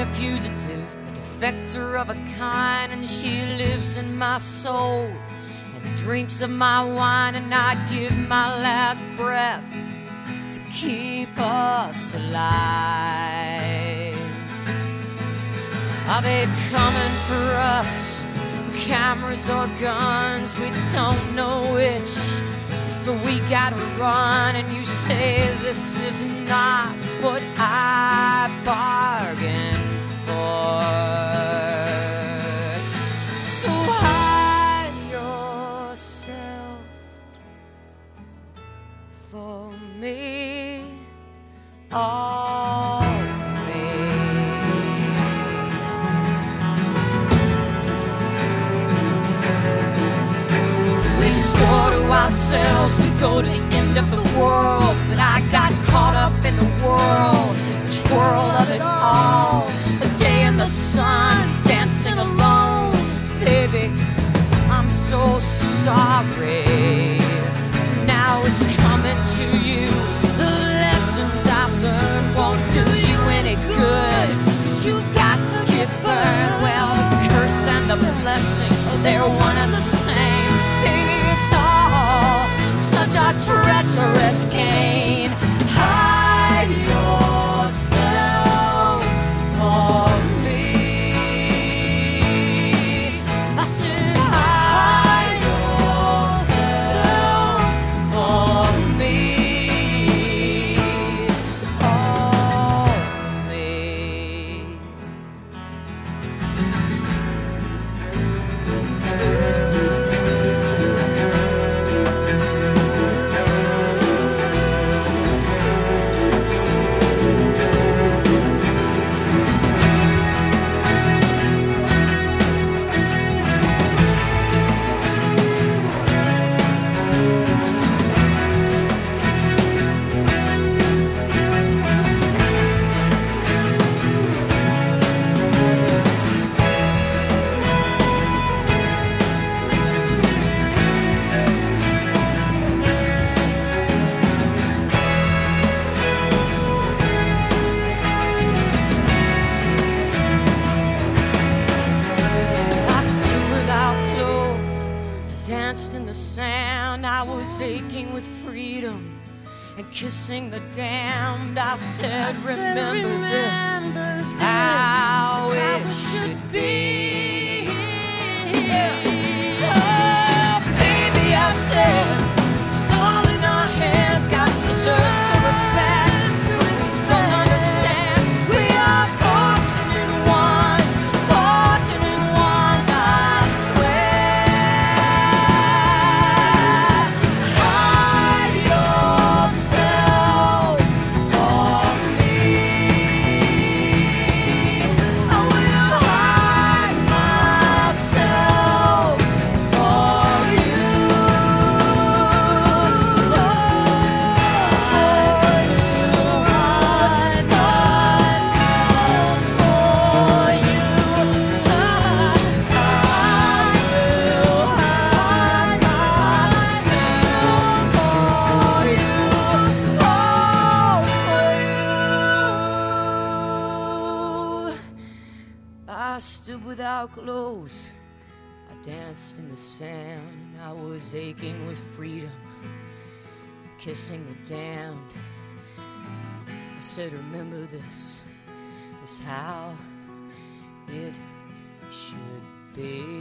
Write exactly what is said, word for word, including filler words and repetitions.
fugitive, a defector of a kind, and she lives in my soul and drinks of my wine, and I give my last breath to keep us alive. Are they coming for us? Cameras or guns, we don't know which, but we gotta run. And you say this is not what I bargained for, so hide yourself for me, all me. We swore to ourselves we'd go to the end of the world, but I got caught up in the whirl, twirl of it all. A day in the sun, dancing alone. Baby, I'm so sorry. Now it's coming to you. The lessons I've learned won't do you any good. You got to get burned. Well, the curse and the blessing, they're one and the same. Baby, it's all such a treacherous game. Hide yourself for me. I said hide yourself for me, all me. Danced in the sand, I was aching with freedom and kissing the damned. I said, I said remember, remember this, this, how it should be. Oh, baby, I said, it's all in our hands, got to learn to respect. Don't understand, we are fortunate ones, fortunate ones, I swear. Hide yourself for me. I will hide myself for you. Oh, I will hide myself for you. I will hide myself for you. Oh, for you. I stood without clothes. I danced in the sand. I was aching with freedom, kissing the damned. I said, remember this, is how it should be.